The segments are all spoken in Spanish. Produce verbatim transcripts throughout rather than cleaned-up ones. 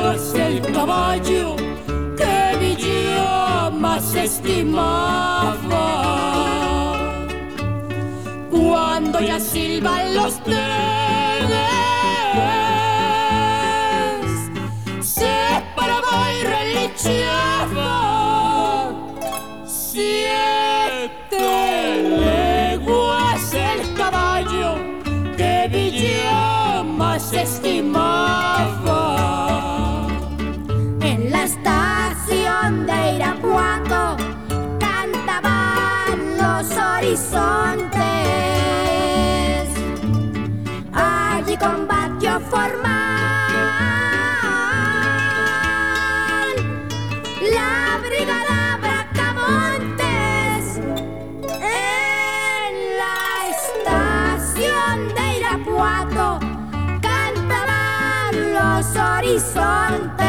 leguas el caballo que mi yo más estimaba. Cuando ya silban los trenes, se paraba y relichaba. Siete leguas el caballo que mi yo más estimaba. En la estación de Irapuato cantaban los horizontes. Allí combatió formal la brigada Bracamontes. En la estación de Irapuato cantaban los horizontes.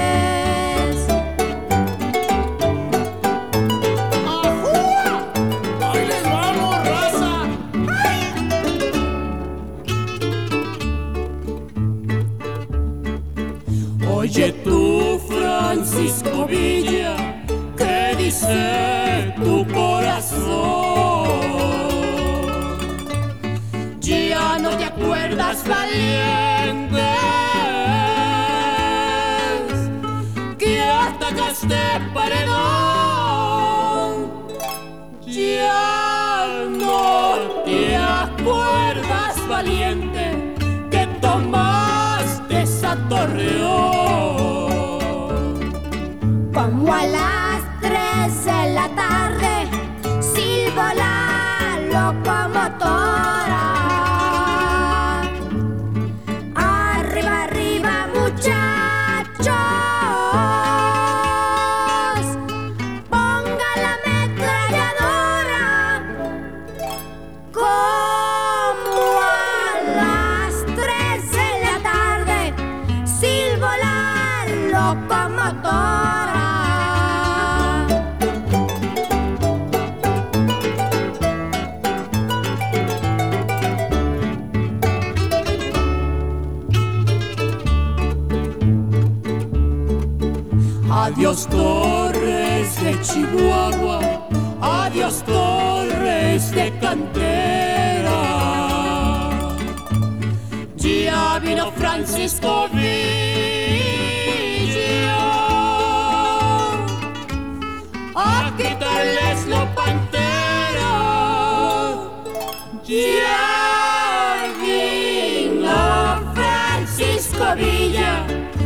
Oye tú, Francisco Villa, ¿qué dice tu corazón? Ya no te acuerdas, valientes, que atacaste paredón. Ya no te acuerdas, valiente, que tomaste esa Torreón. Como a las tres de la tarde silbó la locomotora. Arriba, arriba, muchachos, ponga la ametralladora. Como a las tres de la tarde silbó la locomotora. Adiós Torres de Chihuahua, adiós Torres de Cantera. Ya vino Francisco Villa a quitarles lo pantera. Ya vino Francisco Villa